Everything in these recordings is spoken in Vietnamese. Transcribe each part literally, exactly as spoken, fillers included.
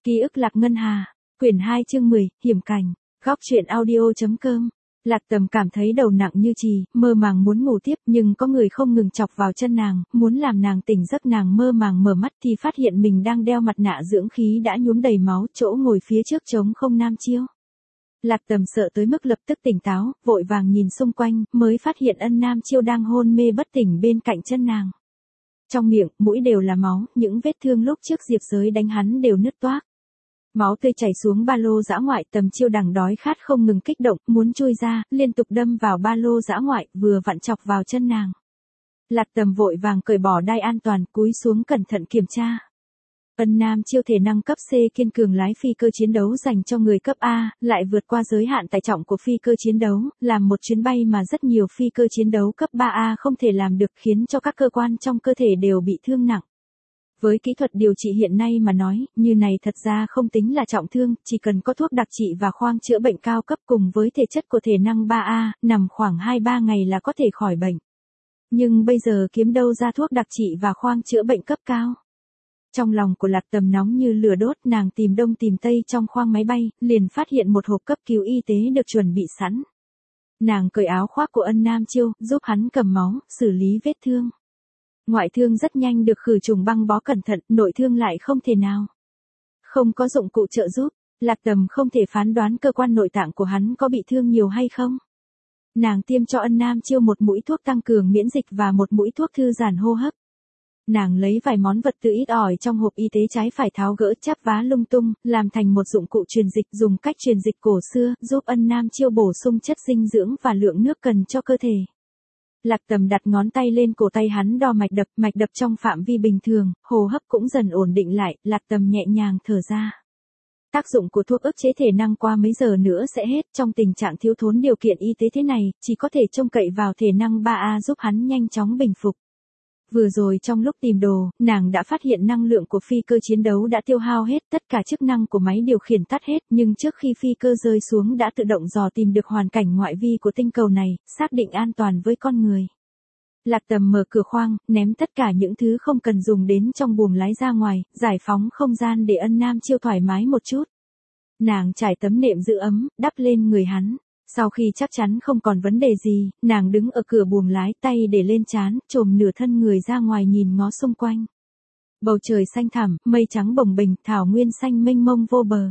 Ký ức Lạc Ngân Hà, quyển hai chương mười, hiểm cảnh, góc truyện audio.com. Lạc Tầm cảm thấy đầu nặng như chì, mơ màng muốn ngủ tiếp nhưng có người không ngừng chọc vào chân nàng, muốn làm nàng tỉnh giấc. Nàng mơ màng mở mắt thì phát hiện mình đang đeo mặt nạ dưỡng khí đã nhuốm đầy máu, chỗ ngồi phía trước trống không. Nam Chiêu. Lạc Tầm sợ tới mức lập tức tỉnh táo, vội vàng nhìn xung quanh, mới phát hiện Ân Nam Chiêu đang hôn mê bất tỉnh bên cạnh chân nàng. Trong miệng, mũi đều là máu, những vết thương lúc trước Diệp Giới đánh hắn đều nứt toác. Máu tươi chảy xuống ba lô dã ngoại. Tầm Chiêu đằng đói khát không ngừng kích động, muốn chui ra, liên tục đâm vào ba lô dã ngoại, vừa vặn chọc vào chân nàng. Lạc Tầm vội vàng cởi bỏ đai an toàn, cúi xuống cẩn thận kiểm tra. Ân Nam Chiêu thể năng cấp C kiên cường lái phi cơ chiến đấu dành cho người cấp A, lại vượt qua giới hạn tải trọng của phi cơ chiến đấu, làm một chuyến bay mà rất nhiều phi cơ chiến đấu cấp ba A không thể làm được, khiến cho các cơ quan trong cơ thể đều bị thương nặng. Với kỹ thuật điều trị hiện nay mà nói, như này thật ra không tính là trọng thương, chỉ cần có thuốc đặc trị và khoang chữa bệnh cao cấp cùng với thể chất của thể năng ba A, nằm khoảng hai ba ngày là có thể khỏi bệnh. Nhưng bây giờ kiếm đâu ra thuốc đặc trị và khoang chữa bệnh cấp cao? Trong lòng của Lạc Tầm nóng như lửa đốt, nàng tìm đông tìm tây trong khoang máy bay, liền phát hiện một hộp cấp cứu y tế được chuẩn bị sẵn. Nàng cởi áo khoác của Ân Nam Chiêu, giúp hắn cầm máu, xử lý vết thương. Ngoại thương rất nhanh được khử trùng băng bó cẩn thận, nội thương lại không thể nào. Không có dụng cụ trợ giúp, Lạc Tầm không thể phán đoán cơ quan nội tạng của hắn có bị thương nhiều hay không. Nàng tiêm cho Ân Nam Chiêu một mũi thuốc tăng cường miễn dịch và một mũi thuốc thư giãn hô hấp. Nàng lấy vài món vật tư ít ỏi trong hộp y tế trái phải tháo gỡ chắp vá lung tung, làm thành một dụng cụ truyền dịch, dùng cách truyền dịch cổ xưa, giúp Ân Nam Chiêu bổ sung chất dinh dưỡng và lượng nước cần cho cơ thể. Lạc Tầm đặt ngón tay lên cổ tay hắn, đo mạch đập, mạch đập trong phạm vi bình thường, hô hấp cũng dần ổn định lại. Lạc Tầm nhẹ nhàng thở ra. Tác dụng của thuốc ức chế thể năng qua mấy giờ nữa sẽ hết. Trong tình trạng thiếu thốn điều kiện y tế thế này, chỉ có thể trông cậy vào thể năng ba A giúp hắn nhanh chóng bình phục. Vừa rồi trong lúc tìm đồ, nàng đã phát hiện năng lượng của phi cơ chiến đấu đã tiêu hao hết, tất cả chức năng của máy điều khiển tắt hết, nhưng trước khi phi cơ rơi xuống đã tự động dò tìm được hoàn cảnh ngoại vi của tinh cầu này, xác định an toàn với con người. Lạc Tầm mở cửa khoang, ném tất cả những thứ không cần dùng đến trong buồng lái ra ngoài, giải phóng không gian để Ân Nam Chiêu thoải mái một chút. Nàng trải tấm nệm giữ ấm, đắp lên người hắn. Sau khi chắc chắn không còn vấn đề gì, nàng đứng ở cửa buồng lái, tay để lên trán, chồm nửa thân người ra ngoài nhìn ngó xung quanh. Bầu trời xanh thẳm, mây trắng bồng bềnh, thảo nguyên xanh mênh mông vô bờ.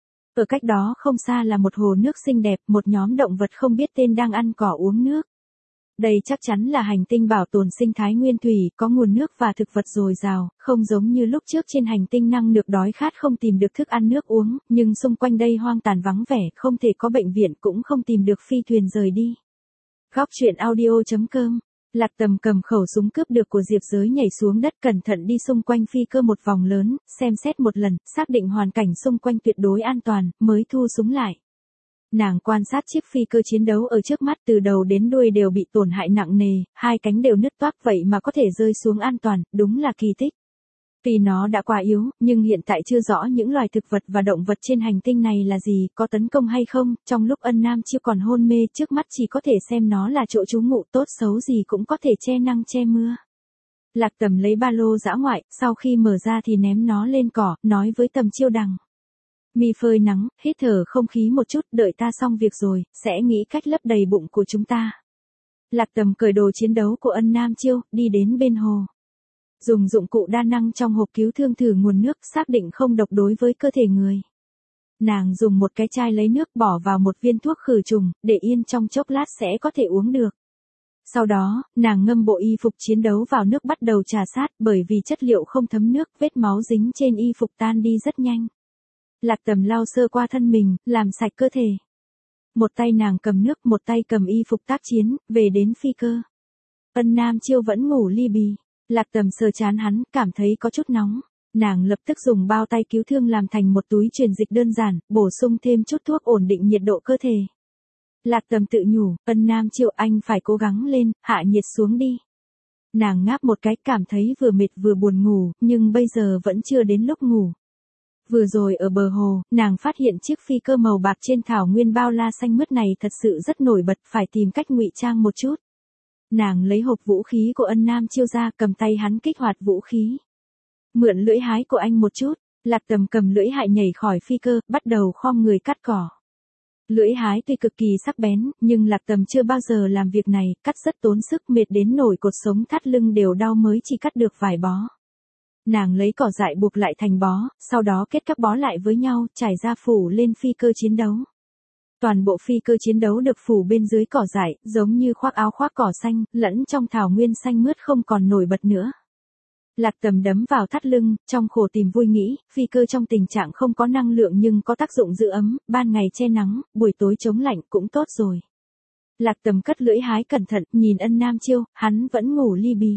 Ở cách đó không xa là một hồ nước xinh đẹp, một nhóm động vật không biết tên đang ăn cỏ uống nước. Đây chắc chắn là hành tinh bảo tồn sinh thái nguyên thủy, có nguồn nước và thực vật dồi dào, không giống như lúc trước trên hành tinh năng nược đói khát không tìm được thức ăn nước uống, nhưng xung quanh đây hoang tàn vắng vẻ, không thể có bệnh viện, cũng không tìm được phi thuyền rời đi. Góc truyện audio.com. Lạc Tầm cầm khẩu súng cướp được của Diệp Giới, nhảy xuống đất, cẩn thận đi xung quanh phi cơ một vòng lớn, xem xét một lần, xác định hoàn cảnh xung quanh tuyệt đối an toàn, mới thu súng lại. Nàng quan sát chiếc phi cơ chiến đấu ở trước mắt, từ đầu đến đuôi đều bị tổn hại nặng nề, hai cánh đều nứt toác, vậy mà có thể rơi xuống an toàn, đúng là kỳ tích. Vì nó đã quá yếu, nhưng hiện tại chưa rõ những loài thực vật và động vật trên hành tinh này là gì, có tấn công hay không. Trong lúc Ân Nam Chiêu còn hôn mê, trước mắt chỉ có thể xem nó là chỗ trú ngụ, tốt xấu gì cũng có thể che nắng che mưa. Lạc Tầm lấy ba lô dã ngoại, sau khi mở ra thì ném nó lên cỏ, nói với Tầm Chiêu đằng. Mi phơi nắng, hít thở không khí một chút, đợi ta xong việc rồi, sẽ nghĩ cách lấp đầy bụng của chúng ta. Lạc Tầm cởi đồ chiến đấu của Ân Nam Chiêu, đi đến bên hồ. Dùng dụng cụ đa năng trong hộp cứu thương thử nguồn nước, xác định không độc đối với cơ thể người. Nàng dùng một cái chai lấy nước bỏ vào một viên thuốc khử trùng, để yên trong chốc lát sẽ có thể uống được. Sau đó, nàng ngâm bộ y phục chiến đấu vào nước, bắt đầu trà sát, bởi vì chất liệu không thấm nước, vết máu dính trên y phục tan đi rất nhanh. Lạc Tầm lau sơ qua thân mình, làm sạch cơ thể. Một tay nàng cầm nước, một tay cầm y phục tác chiến, về đến phi cơ. Ân Nam Chiêu vẫn ngủ li bì. Lạc Tầm sờ trán hắn, cảm thấy có chút nóng. Nàng lập tức dùng bao tay cứu thương làm thành một túi truyền dịch đơn giản, bổ sung thêm chút thuốc ổn định nhiệt độ cơ thể. Lạc Tầm tự nhủ, Ân Nam Chiêu, anh phải cố gắng lên, hạ nhiệt xuống đi. Nàng ngáp một cái, cảm thấy vừa mệt vừa buồn ngủ, nhưng bây giờ vẫn chưa đến lúc ngủ. Vừa rồi ở bờ hồ, nàng phát hiện chiếc phi cơ màu bạc trên thảo nguyên bao la xanh mướt này thật sự rất nổi bật, phải tìm cách ngụy trang một chút. Nàng lấy hộp vũ khí của Ân Nam Chiêu ra, cầm tay hắn kích hoạt vũ khí. Mượn lưỡi hái của anh một chút, Lạc Tầm cầm lưỡi hái nhảy khỏi phi cơ, bắt đầu khom người cắt cỏ. Lưỡi hái tuy cực kỳ sắc bén, nhưng Lạc Tầm chưa bao giờ làm việc này, cắt rất tốn sức, mệt đến nổi cột sống thắt lưng đều đau mới chỉ cắt được vài bó. Nàng lấy cỏ dại buộc lại thành bó, sau đó kết các bó lại với nhau, trải ra phủ lên phi cơ chiến đấu. Toàn bộ phi cơ chiến đấu được phủ bên dưới cỏ dại, giống như khoác áo khoác cỏ xanh, lẫn trong thảo nguyên xanh mướt không còn nổi bật nữa. Lạc Tầm đấm vào thắt lưng, trong khổ tìm vui nghĩ, phi cơ trong tình trạng không có năng lượng nhưng có tác dụng giữ ấm, ban ngày che nắng, buổi tối chống lạnh cũng tốt rồi. Lạc Tầm cất lưỡi hái cẩn thận, nhìn Ân Nam Chiêu, hắn vẫn ngủ li bì.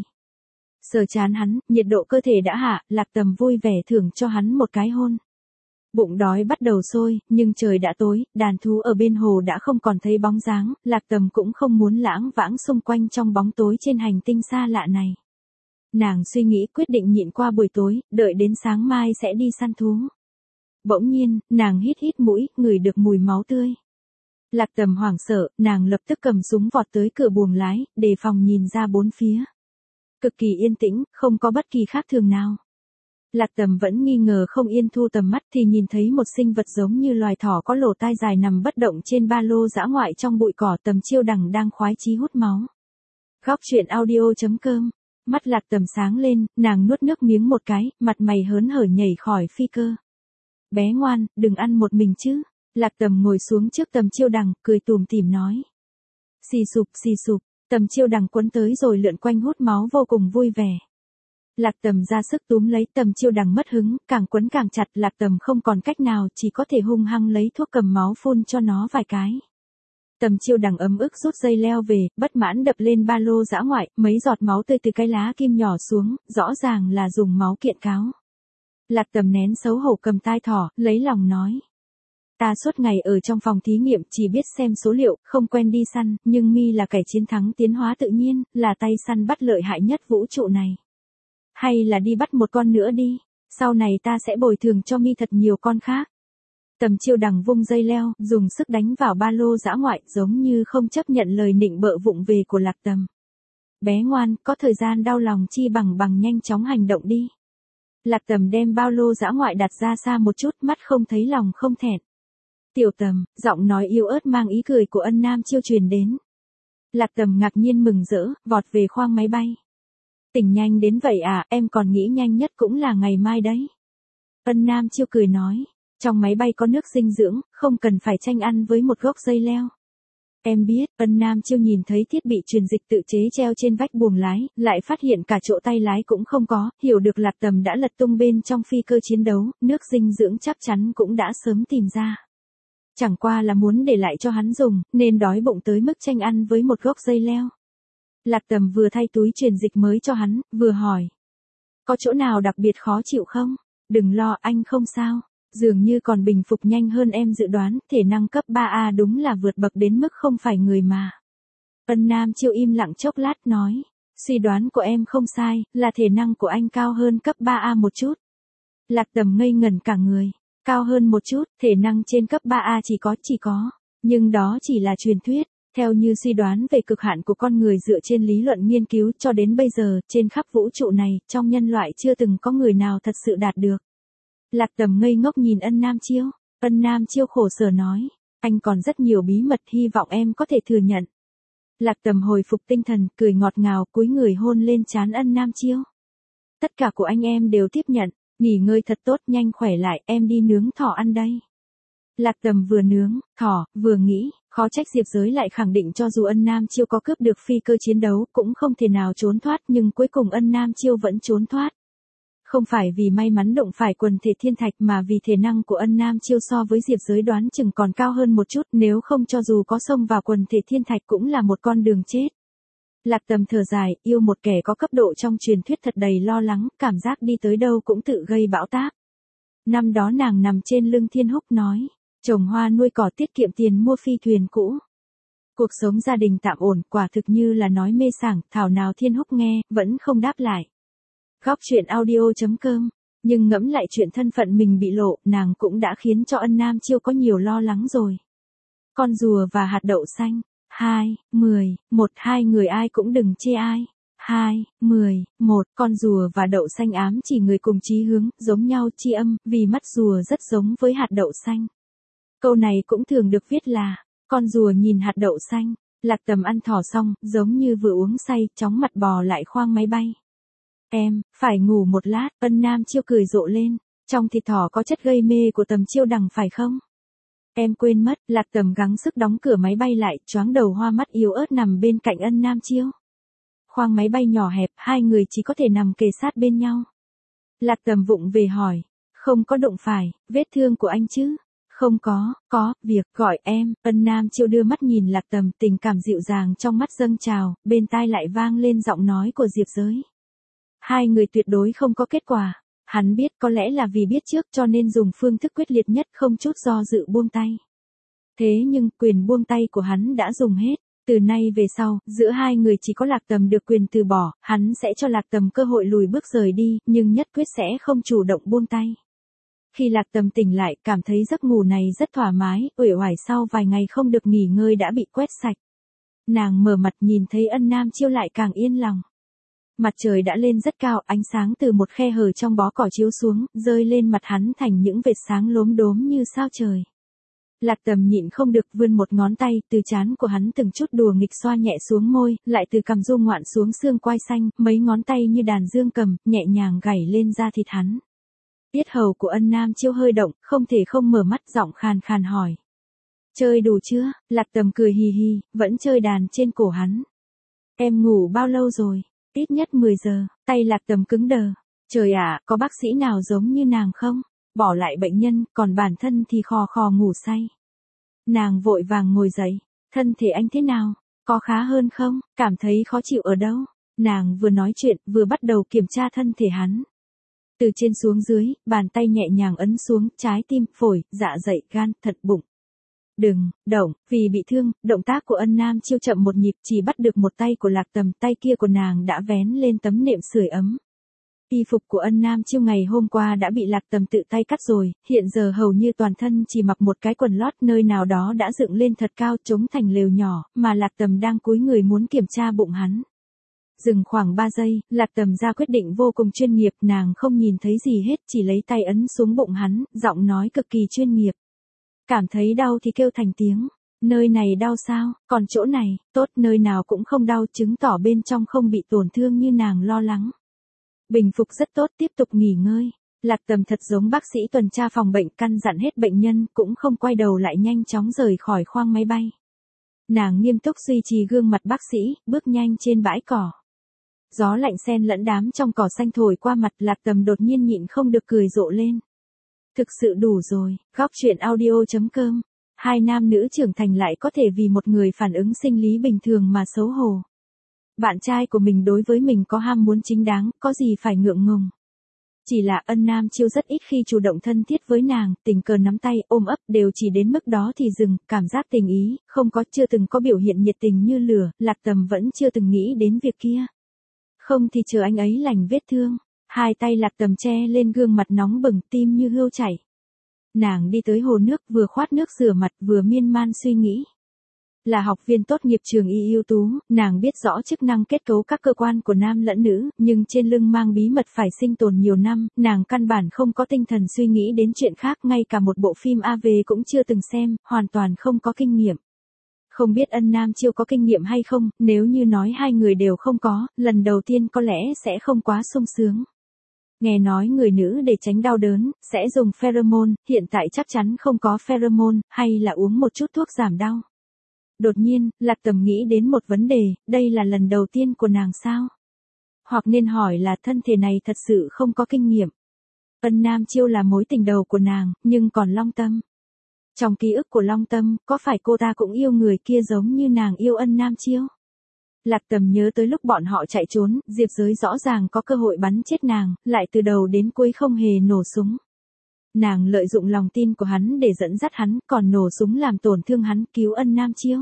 Sờ chán hắn, nhiệt độ cơ thể đã hạ, Lạc Tầm vui vẻ thưởng cho hắn một cái hôn. Bụng đói bắt đầu sôi, nhưng trời đã tối, đàn thú ở bên hồ đã không còn thấy bóng dáng, Lạc Tầm cũng không muốn lãng vãng xung quanh trong bóng tối trên hành tinh xa lạ này. Nàng suy nghĩ quyết định nhịn qua buổi tối, đợi đến sáng mai sẽ đi săn thú. Bỗng nhiên, nàng hít hít mũi, ngửi được mùi máu tươi. Lạc Tầm hoảng sợ, nàng lập tức cầm súng vọt tới cửa buồng lái, đề phòng nhìn ra bốn phía. Cực kỳ yên tĩnh, không có bất kỳ khác thường nào. Lạc Tầm vẫn nghi ngờ không yên, thu tầm mắt thì nhìn thấy một sinh vật giống như loài thỏ có lỗ tai dài nằm bất động trên ba lô dã ngoại trong bụi cỏ. Tầm Chiêu Đằng đang khoái chí hút máu. Góc truyện audio chấm com. Mắt Lạc Tầm sáng lên, nàng nuốt nước miếng một cái, mặt mày hớn hở nhảy khỏi phi cơ. Bé ngoan, đừng ăn một mình chứ. Lạc Tầm ngồi xuống trước Tầm Chiêu Đằng, cười tủm tỉm nói. Xì sụp xì sụp, Tầm Chiêu Đằng quấn tới rồi lượn quanh hút máu vô cùng vui vẻ. Lạc Tầm ra sức túm lấy, Tầm Chiêu Đằng mất hứng, càng quấn càng chặt, Lạc Tầm không còn cách nào, chỉ có thể hung hăng lấy thuốc cầm máu phun cho nó vài cái. Tầm Chiêu Đằng ấm ức rút dây leo về, bất mãn đập lên ba lô dã ngoại, mấy giọt máu tươi từ cái lá kim nhỏ xuống, rõ ràng là dùng máu kiện cáo. Lạc Tầm nén xấu hổ cầm tai thỏ, lấy lòng nói. Ta suốt ngày ở trong phòng thí nghiệm, chỉ biết xem số liệu, không quen đi săn, nhưng mi là kẻ chiến thắng tiến hóa tự nhiên, là tay săn bắt lợi hại nhất vũ trụ này. Hay là đi bắt một con nữa đi, sau này ta sẽ bồi thường cho mi thật nhiều con khác. Tầm Chiêu Đằng vung dây leo, dùng sức đánh vào ba lô dã ngoại, giống như không chấp nhận lời nịnh bợ vụng về của Lạc Tầm. Bé ngoan, có thời gian đau lòng chi bằng bằng nhanh chóng hành động đi. Lạc Tầm đem ba lô dã ngoại đặt ra xa một chút, mắt không thấy lòng không thẹn. Tiểu Tầm, giọng nói yếu ớt mang ý cười của Ân Nam Chiêu truyền đến. Lạc Tầm ngạc nhiên mừng rỡ, vọt về khoang máy bay. Tỉnh nhanh đến vậy à, em còn nghĩ nhanh nhất cũng là ngày mai đấy. Ân Nam Chiêu cười nói. Trong máy bay có nước dinh dưỡng, không cần phải tranh ăn với một gốc dây leo. Em biết, Ân Nam Chiêu nhìn thấy thiết bị truyền dịch tự chế treo trên vách buồng lái, lại phát hiện cả chỗ tay lái cũng không có, hiểu được Lạc Tầm đã lật tung bên trong phi cơ chiến đấu, nước dinh dưỡng chắc chắn cũng đã sớm tìm ra. Chẳng qua là muốn để lại cho hắn dùng, nên đói bụng tới mức tranh ăn với một gốc dây leo. Lạc Tầm vừa thay túi truyền dịch mới cho hắn, vừa hỏi. Có chỗ nào đặc biệt khó chịu không? Đừng lo, anh không sao. Dường như còn bình phục nhanh hơn em dự đoán, thể năng cấp ba A đúng là vượt bậc đến mức không phải người mà. Ân Nam Chiêu im lặng chốc lát nói, suy đoán của em không sai, là thể năng của anh cao hơn cấp ba A một chút. Lạc Tầm ngây ngẩn cả người, cao hơn một chút, thể năng trên cấp ba A chỉ có, chỉ có, nhưng đó chỉ là truyền thuyết. Theo như suy đoán về cực hạn của con người dựa trên lý luận nghiên cứu cho đến bây giờ, trên khắp vũ trụ này, trong nhân loại chưa từng có người nào thật sự đạt được. Lạc Tầm ngây ngốc nhìn Ân Nam Chiêu, Ân Nam Chiêu khổ sở nói, anh còn rất nhiều bí mật hy vọng em có thể thừa nhận. Lạc Tầm hồi phục tinh thần, cười ngọt ngào, cúi người hôn lên trán Ân Nam Chiêu. Tất cả của anh em đều tiếp nhận, nghỉ ngơi thật tốt, nhanh khỏe lại, em đi nướng thỏ ăn đây. Lạc Tầm vừa nướng, thỏ, vừa nghĩ, khó trách Diệp Giới lại khẳng định cho dù Ân Nam Chiêu có cướp được phi cơ chiến đấu cũng không thể nào trốn thoát, nhưng cuối cùng Ân Nam Chiêu vẫn trốn thoát. Không phải vì may mắn đụng phải quần thể thiên thạch mà vì thể năng của Ân Nam Chiêu so với Diệp Giới đoán chừng còn cao hơn một chút, nếu không cho dù có xông vào quần thể thiên thạch cũng là một con đường chết. Lạc Tầm thở dài, yêu một kẻ có cấp độ trong truyền thuyết thật đầy lo lắng, cảm giác đi tới đâu cũng tự gây bão táp. Năm đó nàng nằm trên lưng Thiên Húc nói, trồng hoa nuôi cỏ tiết kiệm tiền mua phi thuyền cũ. Cuộc sống gia đình tạm ổn, quả thực như là nói mê sảng, thảo nào Thiên Húc nghe, vẫn không đáp lại. Góc truyện audio chấm com, nhưng ngẫm lại chuyện thân phận mình bị lộ, nàng cũng đã khiến cho Ân Nam Chiêu có nhiều lo lắng rồi. Con rùa và hạt đậu xanh, hai, mười, một hai người ai cũng đừng chê ai. hai, mười, một, con rùa và đậu xanh ám chỉ người cùng chí hướng, giống nhau chi âm, vì mắt rùa rất giống với hạt đậu xanh. Câu này cũng thường được viết là, con rùa nhìn hạt đậu xanh. Lạc Tầm ăn thỏ xong, giống như vừa uống say, chóng mặt bò lại khoang máy bay. Em, phải ngủ một lát, Ân Nam Chiêu cười rộ lên, trong thịt thỏ có chất gây mê của Tầm Chiêu Đằng phải không? Em quên mất, Lạc Tầm gắng sức đóng cửa máy bay lại, choáng đầu hoa mắt yếu ớt nằm bên cạnh Ân Nam Chiêu. Khoang máy bay nhỏ hẹp, hai người chỉ có thể nằm kề sát bên nhau. Lạc Tầm vụng về hỏi, không có đụng phải, vết thương của anh chứ? Không có, có, việc, gọi em. Ân Nam Chiêu đưa mắt nhìn Lạc Tầm, tình cảm dịu dàng trong mắt dâng trào, bên tai lại vang lên giọng nói của Diệp Giới. Hai người tuyệt đối không có kết quả. Hắn biết có lẽ là vì biết trước cho nên dùng phương thức quyết liệt nhất không chút do dự buông tay. Thế nhưng quyền buông tay của hắn đã dùng hết. Từ nay về sau, giữa hai người chỉ có Lạc Tầm được quyền từ bỏ, hắn sẽ cho Lạc Tầm cơ hội lùi bước rời đi, nhưng nhất quyết sẽ không chủ động buông tay. Khi Lạc Tầm tỉnh lại, cảm thấy giấc ngủ này rất thoải mái, uể oải sau vài ngày không được nghỉ ngơi đã bị quét sạch. Nàng mở mặt nhìn thấy Ân Nam Chiêu lại càng yên lòng. Mặt trời đã lên rất cao, ánh sáng từ một khe hở trong bó cỏ chiếu xuống, rơi lên mặt hắn thành những vệt sáng lốm đốm như sao trời. Lạc Tầm nhịn không được vươn một ngón tay, từ trán của hắn từng chút đùa nghịch xoa nhẹ xuống môi, lại từ cằm du ngoạn xuống xương quai xanh, mấy ngón tay như đàn dương cầm, nhẹ nhàng gảy lên da thịt hắn. Yết hầu của Ân Nam Chiêu hơi động, không thể không mở mắt, giọng khàn khàn hỏi. Chơi đủ chưa? Lạc Tầm cười hì hì, vẫn chơi đàn trên cổ hắn. Em ngủ bao lâu rồi? Ít nhất mười giờ, tay Lạc Tầm cứng đờ. Trời ạ, có bác sĩ nào giống như nàng không? Bỏ lại bệnh nhân, còn bản thân thì khò khò ngủ say. Nàng vội vàng ngồi dậy. Thân thể anh thế nào? Có khá hơn không? Cảm thấy khó chịu ở đâu? Nàng vừa nói chuyện, vừa bắt đầu kiểm tra thân thể hắn. Từ trên xuống dưới, bàn tay nhẹ nhàng ấn xuống, trái tim, phổi, dạ dày, gan, thận, bụng. Đừng, động, vì bị thương, động tác của Ân Nam Chiêu chậm một nhịp, chỉ bắt được một tay của Lạc Tầm, tay kia của nàng đã vén lên tấm nệm sưởi ấm. Y phục của Ân Nam Chiêu ngày hôm qua đã bị Lạc Tầm tự tay cắt rồi, hiện giờ hầu như toàn thân chỉ mặc một cái quần lót, nơi nào đó đã dựng lên thật cao trống thành lều nhỏ, mà Lạc Tầm đang cúi người muốn kiểm tra bụng hắn. Dừng khoảng ba giây, Lạc Tầm ra quyết định vô cùng chuyên nghiệp, nàng không nhìn thấy gì hết, chỉ lấy tay ấn xuống bụng hắn, giọng nói cực kỳ chuyên nghiệp. Cảm thấy đau thì kêu thành tiếng. Nơi này đau sao? Còn chỗ này, tốt, nơi nào cũng không đau, chứng tỏ bên trong không bị tổn thương như nàng lo lắng. Bình phục rất tốt, tiếp tục nghỉ ngơi. Lạc Tầm thật giống bác sĩ tuần tra phòng bệnh, căn dặn hết bệnh nhân, cũng không quay đầu lại, nhanh chóng rời khỏi khoang máy bay. Nàng nghiêm túc duy trì gương mặt bác sĩ, bước nhanh trên bãi cỏ. Gió lạnh xen lẫn đám trong cỏ xanh thổi qua mặt, Lạc Tầm đột nhiên nhịn không được cười rộ lên. Thực sự đủ rồi. Góc truyện audio chấm com. Hai nam nữ trưởng thành lại có thể vì một người phản ứng sinh lý bình thường mà xấu hổ. Bạn trai của mình đối với mình có ham muốn chính đáng, có gì phải ngượng ngùng. Chỉ là Ân Nam Chiêu rất ít khi chủ động thân thiết với nàng, tình cờ nắm tay, ôm ấp đều chỉ đến mức đó thì dừng, cảm giác tình ý, không có, chưa từng có biểu hiện nhiệt tình như lửa, Lạc Tầm vẫn chưa từng nghĩ đến việc kia. Không thì chờ anh ấy lành vết thương. Hai tay Lạc Tầm che lên gương mặt nóng bừng, tim như hươu chảy. Nàng đi tới hồ nước, vừa khoát nước rửa mặt, vừa miên man suy nghĩ. Là học viên tốt nghiệp trường y ưu tú, nàng biết rõ chức năng kết cấu các cơ quan của nam lẫn nữ, nhưng trên lưng mang bí mật phải sinh tồn nhiều năm, nàng căn bản không có tinh thần suy nghĩ đến chuyện khác, ngay cả một bộ phim a vê cũng chưa từng xem, hoàn toàn không có kinh nghiệm. Không biết Ân Nam Chiêu có kinh nghiệm hay không, nếu như nói hai người đều không có, lần đầu tiên có lẽ sẽ không quá sung sướng. Nghe nói người nữ để tránh đau đớn, sẽ dùng pheromone, hiện tại chắc chắn không có pheromone, hay là uống một chút thuốc giảm đau. Đột nhiên, Lạc Tầm nghĩ đến một vấn đề, đây là lần đầu tiên của nàng sao? Hoặc nên hỏi là thân thể này thật sự không có kinh nghiệm. Ân Nam Chiêu là mối tình đầu của nàng, nhưng còn Long Tâm. Trong ký ức của Long Tâm, có phải cô ta cũng yêu người kia giống như nàng yêu Ân Nam Chiêu? Lạc Tầm nhớ tới lúc bọn họ chạy trốn, Diệp Giới rõ ràng có cơ hội bắn chết nàng, lại từ đầu đến cuối không hề nổ súng. Nàng lợi dụng lòng tin của hắn để dẫn dắt hắn, còn nổ súng làm tổn thương hắn, cứu Ân Nam Chiêu.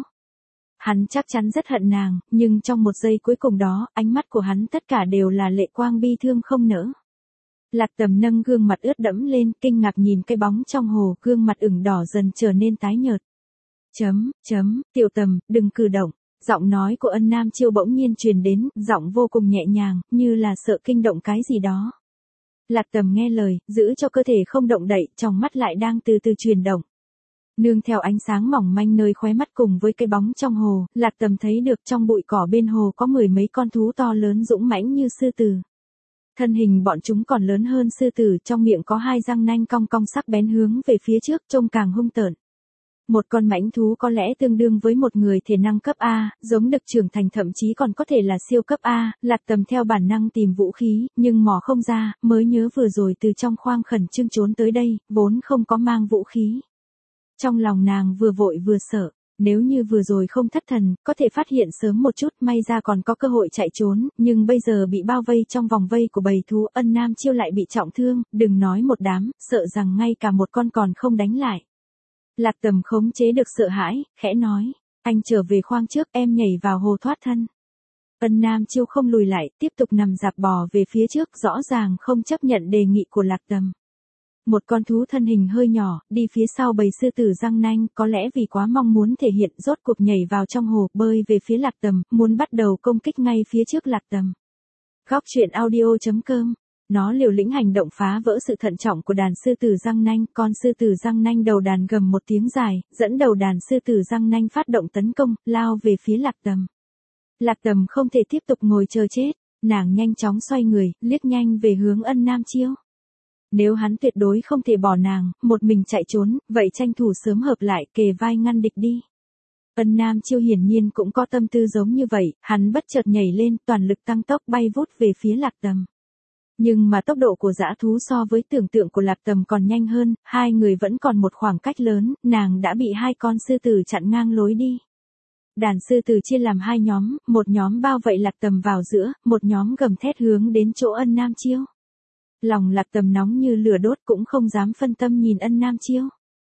Hắn chắc chắn rất hận nàng, nhưng trong một giây cuối cùng đó, ánh mắt của hắn tất cả đều là lệ quang bi thương không nỡ. Lạc Tầm nâng gương mặt ướt đẫm lên, kinh ngạc nhìn cái bóng trong hồ, gương mặt ửng đỏ dần trở nên tái nhợt. Chấm, chấm, Tiểu Tầm, đừng cử động. Giọng nói của Ân Nam Chiêu bỗng nhiên truyền đến, giọng vô cùng nhẹ nhàng, như là sợ kinh động cái gì đó. Lạc Tầm nghe lời, giữ cho cơ thể không động đậy, trong mắt lại đang từ từ chuyển động. Nương theo ánh sáng mỏng manh nơi khóe mắt cùng với cái bóng trong hồ, Lạc Tầm thấy được trong bụi cỏ bên hồ có mười mấy con thú to lớn dũng mãnh như sư tử. Thân hình bọn chúng còn lớn hơn sư tử, trong miệng có hai răng nanh cong cong sắc bén hướng về phía trước, trông càng hung tợn. Một con mãnh thú có lẽ tương đương với một người thể năng cấp A, giống được trưởng thành thậm chí còn có thể là siêu cấp A, Lạc Tầm theo bản năng tìm vũ khí, nhưng mò không ra, mới nhớ vừa rồi từ trong khoang khẩn trương trốn tới đây, vốn không có mang vũ khí. Trong lòng nàng vừa vội vừa sợ, nếu như vừa rồi không thất thần, có thể phát hiện sớm một chút, may ra còn có cơ hội chạy trốn, nhưng bây giờ bị bao vây trong vòng vây của bầy thú, Ân Nam Chiêu lại bị trọng thương, đừng nói một đám, sợ rằng ngay cả một con còn không đánh lại. Lạc Tầm khống chế được sợ hãi, khẽ nói, anh trở về khoang trước, em nhảy vào hồ thoát thân. Ân Nam Chiêu không lùi lại, tiếp tục nằm dạp bò về phía trước, rõ ràng không chấp nhận đề nghị của Lạc Tầm. Một con thú thân hình hơi nhỏ, đi phía sau bầy sư tử răng nanh, có lẽ vì quá mong muốn thể hiện, rốt cuộc nhảy vào trong hồ, bơi về phía Lạc Tầm, muốn bắt đầu công kích ngay phía trước Lạc Tầm. Góc truyện audio chấm com. Nó liều lĩnh hành động phá vỡ sự thận trọng của đàn sư tử răng nanh, con sư tử răng nanh đầu đàn gầm một tiếng dài, dẫn đầu đàn sư tử răng nanh phát động tấn công, lao về phía Lạc Tầm. Lạc Tầm không thể tiếp tục ngồi chờ chết, nàng nhanh chóng xoay người, liếc nhanh về hướng Ân Nam Chiêu. Nếu hắn tuyệt đối không thể bỏ nàng, một mình chạy trốn, vậy tranh thủ sớm hợp lại, kề vai ngăn địch đi. Ân Nam Chiêu hiển nhiên cũng có tâm tư giống như vậy, hắn bất chợt nhảy lên, toàn lực tăng tốc bay vút về phía Lạc Tầm. Nhưng mà tốc độ của dã thú so với tưởng tượng của Lạc Tầm còn nhanh hơn, hai người vẫn còn một khoảng cách lớn, nàng đã bị hai con sư tử chặn ngang lối đi. Đàn sư tử chia làm hai nhóm, một nhóm bao vây Lạc Tầm vào giữa, một nhóm gầm thét hướng đến chỗ Ân Nam Chiêu. Lòng Lạc Tầm nóng như lửa đốt cũng không dám phân tâm nhìn Ân Nam Chiêu.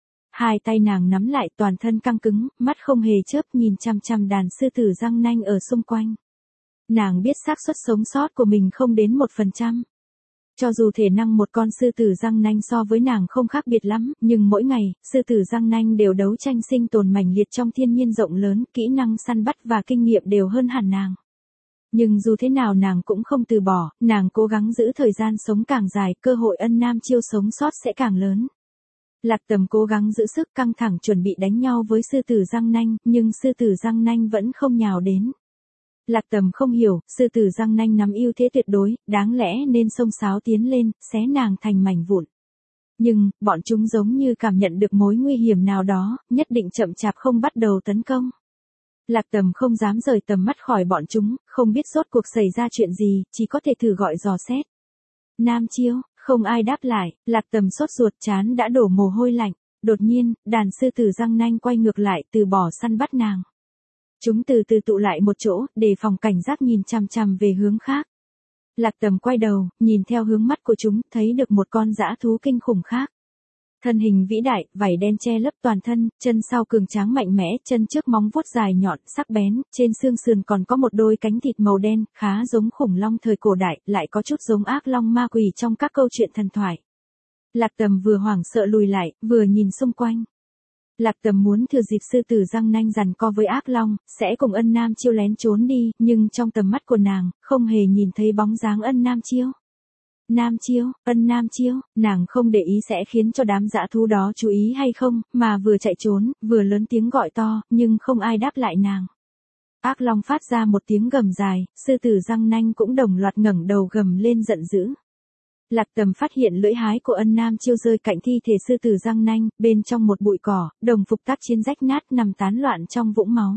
Hai tay nàng nắm lại, toàn thân căng cứng, mắt không hề chớp nhìn chăm chăm đàn sư tử răng nanh ở xung quanh. Nàng biết xác suất sống sót của mình không đến một phần trăm. Cho dù thể năng một con sư tử răng nanh so với nàng không khác biệt lắm, nhưng mỗi ngày, sư tử răng nanh đều đấu tranh sinh tồn mãnh liệt trong thiên nhiên rộng lớn, kỹ năng săn bắt và kinh nghiệm đều hơn hẳn nàng. Nhưng dù thế nào nàng cũng không từ bỏ, nàng cố gắng giữ thời gian sống càng dài, cơ hội Ân Nam Chiêu sống sót sẽ càng lớn. Lạc Tầm cố gắng giữ sức căng thẳng chuẩn bị đánh nhau với sư tử răng nanh, nhưng sư tử răng nanh vẫn không nhào đến. Lạc Tầm không hiểu, sư tử răng nanh nắm ưu thế tuyệt đối, đáng lẽ nên xông xáo tiến lên, xé nàng thành mảnh vụn. Nhưng, bọn chúng giống như cảm nhận được mối nguy hiểm nào đó, nhất định chậm chạp không bắt đầu tấn công. Lạc Tầm không dám rời tầm mắt khỏi bọn chúng, không biết rốt cuộc xảy ra chuyện gì, chỉ có thể thử gọi dò xét. Nam Chiêu, không ai đáp lại, Lạc Tầm sốt ruột, trán đã đổ mồ hôi lạnh. Đột nhiên, đàn sư tử răng nanh quay ngược lại, từ bỏ săn bắt nàng. Chúng từ từ tụ lại một chỗ, đề phòng cảnh giác nhìn chằm chằm về hướng khác. Lạc Tầm quay đầu, nhìn theo hướng mắt của chúng, thấy được một con dã thú kinh khủng khác. Thân hình vĩ đại, vảy đen che lấp toàn thân, chân sau cường tráng mạnh mẽ, chân trước móng vuốt dài nhọn, sắc bén, trên xương sườn còn có một đôi cánh thịt màu đen, khá giống khủng long thời cổ đại, lại có chút giống ác long ma quỷ trong các câu chuyện thần thoại. Lạc Tầm vừa hoảng sợ lùi lại, vừa nhìn xung quanh. Lạc Tầm muốn thừa dịp sư tử răng nanh giằng co với ác long, sẽ cùng Ân Nam Chiêu lén trốn đi, nhưng trong tầm mắt của nàng, không hề nhìn thấy bóng dáng Ân Nam Chiêu. Nam Chiêu, Ân Nam Chiêu, nàng không để ý sẽ khiến cho đám dã thú đó chú ý hay không, mà vừa chạy trốn, vừa lớn tiếng gọi to, nhưng không ai đáp lại nàng. Ác long phát ra một tiếng gầm dài, sư tử răng nanh cũng đồng loạt ngẩng đầu gầm lên giận dữ. Lạc Tầm phát hiện lưỡi hái của Ân Nam Chiêu rơi cạnh thi thể sư tử răng nanh, bên trong một bụi cỏ, đồng phục tác chiến rách nát nằm tán loạn trong vũng máu.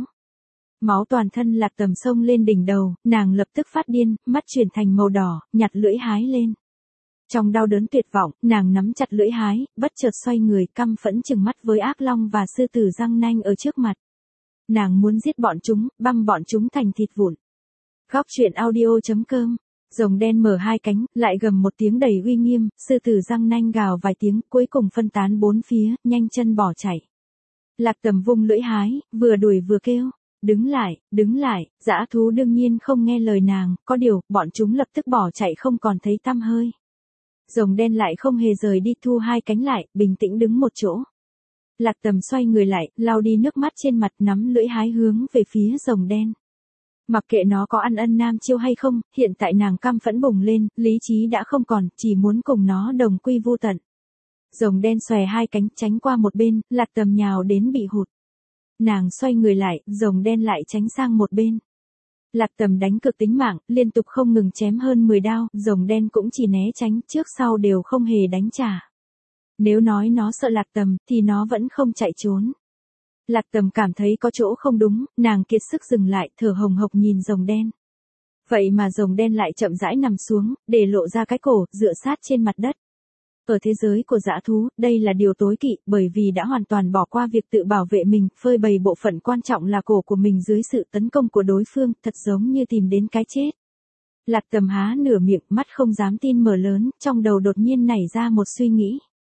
Máu toàn thân Lạc Tầm xông lên đỉnh đầu, nàng lập tức phát điên, mắt chuyển thành màu đỏ, nhặt lưỡi hái lên. Trong đau đớn tuyệt vọng, nàng nắm chặt lưỡi hái, bất chợt xoay người, căm phẫn trừng mắt với ác long và sư tử răng nanh ở trước mặt. Nàng muốn giết bọn chúng, băm bọn chúng thành thịt vụn. Góc truyện audio chấm com. Rồng đen mở hai cánh, lại gầm một tiếng đầy uy nghiêm, sư tử răng nanh gào vài tiếng, cuối cùng phân tán bốn phía, nhanh chân bỏ chạy. Lạc Tầm vung lưỡi hái, vừa đuổi vừa kêu, đứng lại, đứng lại, dã thú đương nhiên không nghe lời nàng, có điều, bọn chúng lập tức bỏ chạy không còn thấy tăm hơi. Rồng đen lại không hề rời đi, thu hai cánh lại, bình tĩnh đứng một chỗ. Lạc Tầm xoay người lại, lau đi nước mắt trên mặt, nắm lưỡi hái hướng về phía rồng đen. Mặc kệ nó có ăn Ân Nam Chiêu hay không, hiện tại nàng căm phẫn bùng lên, lý trí đã không còn, chỉ muốn cùng nó đồng quy vu tận. Rồng đen xòe hai cánh tránh qua một bên, Lạc Tầm nhào đến bị hụt. Nàng xoay người lại, rồng đen lại tránh sang một bên. Lạc Tầm đánh cực tính mạng, liên tục không ngừng chém hơn mười đao, rồng đen cũng chỉ né tránh, trước sau đều không hề đánh trả. Nếu nói nó sợ Lạc Tầm, thì nó vẫn không chạy trốn. Lạc Tầm cảm thấy có chỗ không đúng, nàng kiệt sức dừng lại, thở hồng hộc nhìn rồng đen. Vậy mà rồng đen lại chậm rãi nằm xuống, để lộ ra cái cổ, dựa sát trên mặt đất. Ở thế giới của dã thú, đây là điều tối kỵ, bởi vì đã hoàn toàn bỏ qua việc tự bảo vệ mình, phơi bày bộ phận quan trọng là cổ của mình dưới sự tấn công của đối phương, thật giống như tìm đến cái chết. Lạc Tầm há nửa miệng, mắt không dám tin mở lớn, trong đầu đột nhiên nảy ra một suy nghĩ.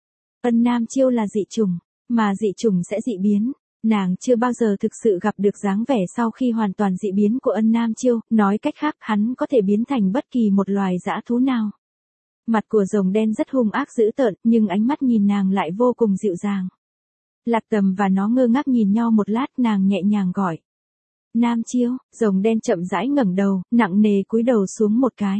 Ân Nam Chiêu là dị chủng, mà dị chủng sẽ dị biến. Nàng chưa bao giờ thực sự gặp được dáng vẻ sau khi hoàn toàn dị biến của Ân Nam Chiêu, nói cách khác hắn có thể biến thành bất kỳ một loài dã thú nào. Mặt của rồng đen rất hung ác dữ tợn, nhưng ánh mắt nhìn nàng lại vô cùng dịu dàng. Lạc Tầm và nó ngơ ngác nhìn nhau một lát, nàng nhẹ nhàng gọi. Nam Chiêu, rồng đen chậm rãi ngẩng đầu, nặng nề cúi đầu xuống một cái.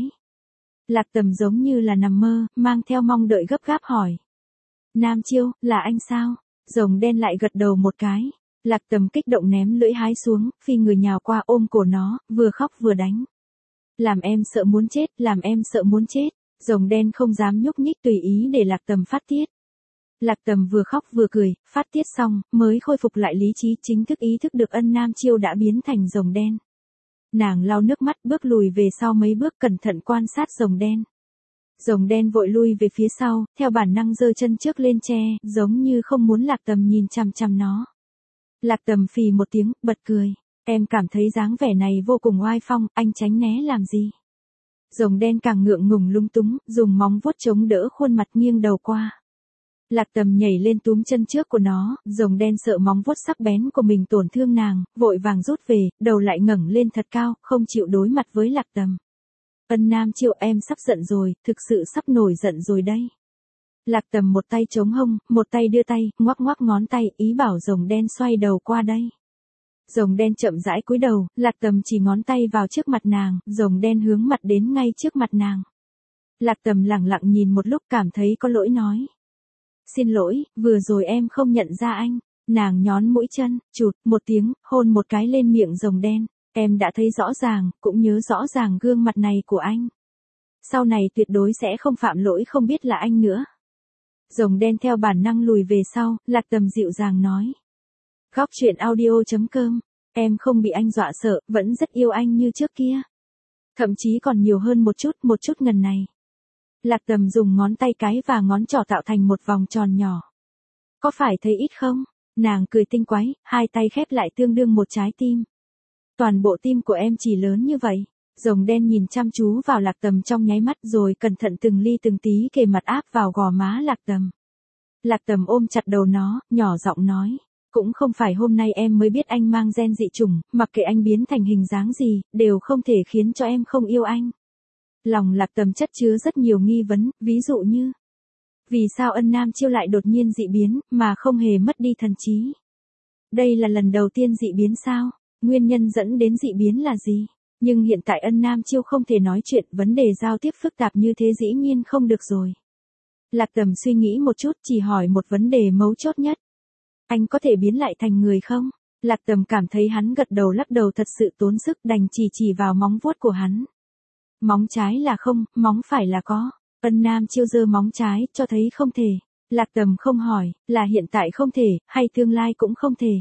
Lạc Tầm giống như là nằm mơ, mang theo mong đợi gấp gáp hỏi. Nam Chiêu, là anh sao? Rồng đen lại gật đầu một cái. Lạc Tầm kích động ném lưỡi hái xuống, phi người nhào qua ôm cổ nó, vừa khóc vừa đánh. Làm em sợ muốn chết, làm em sợ muốn chết. Rồng đen không dám nhúc nhích, tùy ý để Lạc Tầm phát tiết. Lạc Tầm vừa khóc vừa cười, phát tiết xong, mới khôi phục lại lý trí, chính thức ý thức được Ân Nam Chiêu đã biến thành rồng đen. Nàng lau nước mắt, bước lùi về sau mấy bước, cẩn thận quan sát rồng đen. Rồng đen vội lui về phía sau, theo bản năng giơ chân trước lên tre, giống như không muốn Lạc Tầm nhìn chằm chằm nó. Lạc Tầm phì một tiếng, bật cười. Em cảm thấy dáng vẻ này vô cùng oai phong, anh tránh né làm gì? Rồng đen càng ngượng ngùng lung túng, dùng móng vuốt chống đỡ khuôn mặt, nghiêng đầu qua. Lạc Tầm nhảy lên túm chân trước của nó, rồng đen sợ móng vuốt sắc bén của mình tổn thương nàng, vội vàng rút về, đầu lại ngẩng lên thật cao, không chịu đối mặt với Lạc Tầm. Ân Nam Chiêu, em sắp giận rồi, thực sự sắp nổi giận rồi đây. Lạc Tầm một tay chống hông, một tay đưa tay, ngoắc ngoắc ngón tay, ý bảo rồng đen xoay đầu qua đây. Rồng đen chậm rãi cúi đầu, Lạc Tầm chỉ ngón tay vào trước mặt nàng, rồng đen hướng mặt đến ngay trước mặt nàng. Lạc Tầm lẳng lặng nhìn một lúc, cảm thấy có lỗi nói. Xin lỗi, vừa rồi em không nhận ra anh. Nàng nhón mũi chân, chụt một tiếng, hôn một cái lên miệng rồng đen. Em đã thấy rõ ràng, cũng nhớ rõ ràng gương mặt này của anh. Sau này tuyệt đối sẽ không phạm lỗi không biết là anh nữa. Rồng đen theo bản năng lùi về sau, Lạc Tầm dịu dàng nói. Góc truyện audio chấm com, em không bị anh dọa sợ, vẫn rất yêu anh như trước kia. Thậm chí còn nhiều hơn một chút, một chút ngần này. Lạc Tầm dùng ngón tay cái và ngón trỏ tạo thành một vòng tròn nhỏ. Có phải thấy ít không? Nàng cười tinh quái, hai tay khép lại tương đương một trái tim. Toàn bộ tim của em chỉ lớn như vậy. Rồng đen nhìn chăm chú vào Lạc Tầm trong nháy mắt, rồi cẩn thận từng ly từng tí kề mặt áp vào gò má Lạc Tầm. Lạc Tầm ôm chặt đầu nó, nhỏ giọng nói. Cũng không phải hôm nay em mới biết anh mang gen dị chủng, mặc kệ anh biến thành hình dáng gì, đều không thể khiến cho em không yêu anh. Lòng Lạc Tầm chất chứa rất nhiều nghi vấn, ví dụ như. Vì sao Ân Nam Chiêu lại đột nhiên dị biến, mà không hề mất đi thần trí? Đây là lần đầu tiên dị biến sao? Nguyên nhân dẫn đến dị biến là gì? Nhưng hiện tại Ân Nam Chiêu không thể nói chuyện, vấn đề giao tiếp phức tạp như thế dĩ nhiên không được rồi. Lạc Tầm suy nghĩ một chút, chỉ hỏi một vấn đề mấu chốt nhất. Anh có thể biến lại thành người không? Lạc Tầm cảm thấy hắn gật đầu lắc đầu thật sự tốn sức, đành chỉ chỉ vào móng vuốt của hắn. Móng trái là không, móng phải là có. Ân Nam Chiêu giơ móng trái, cho thấy không thể. Lạc Tầm không hỏi, là hiện tại không thể, hay tương lai cũng không thể.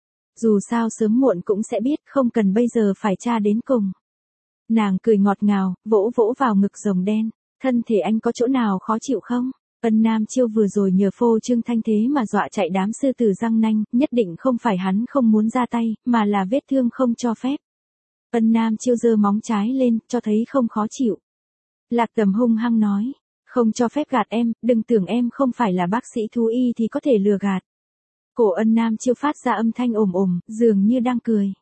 Dù sao sớm muộn cũng sẽ biết, không cần bây giờ phải tra đến cùng. Nàng cười ngọt ngào, vỗ vỗ vào ngực rồng đen. Thân thể anh có chỗ nào khó chịu không? Ân Nam Chiêu vừa rồi nhờ phô trương thanh thế mà dọa chạy đám sư tử răng nanh, nhất định không phải hắn không muốn ra tay, mà là vết thương không cho phép. Ân Nam Chiêu giơ móng trái lên, cho thấy không khó chịu. Lạc Tầm hung hăng nói, không cho phép gạt em, đừng tưởng em không phải là bác sĩ thú y thì có thể lừa gạt. Cổ Ân Nam Chiêu phát ra âm thanh ồm ồm, dường như đang cười.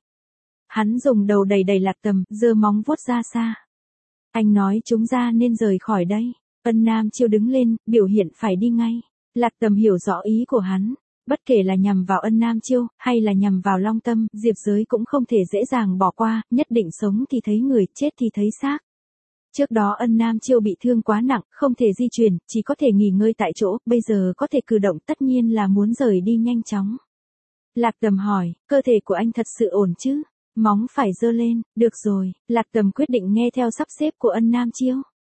Hắn dùng đầu đẩy đẩy Lạc Tầm, giơ móng vuốt ra xa. Anh nói chúng ta nên rời khỏi đây. Ân Nam Chiêu đứng lên, biểu hiện phải đi ngay. Lạc Tầm hiểu rõ ý của hắn. Bất kể là nhằm vào Ân Nam Chiêu, hay là nhằm vào Long Tâm, Diệp Giới cũng không thể dễ dàng bỏ qua, nhất định sống thì thấy người, chết thì thấy xác. Trước đó Ân Nam Chiêu bị thương quá nặng, không thể di chuyển, chỉ có thể nghỉ ngơi tại chỗ, bây giờ có thể cử động tất nhiên là muốn rời đi nhanh chóng. Lạc Tầm hỏi, cơ thể của anh thật sự ổn chứ? Móng phải giơ lên, được rồi, Lạc Tầm quyết định nghe theo sắp xếp của Ân Nam Chiêu.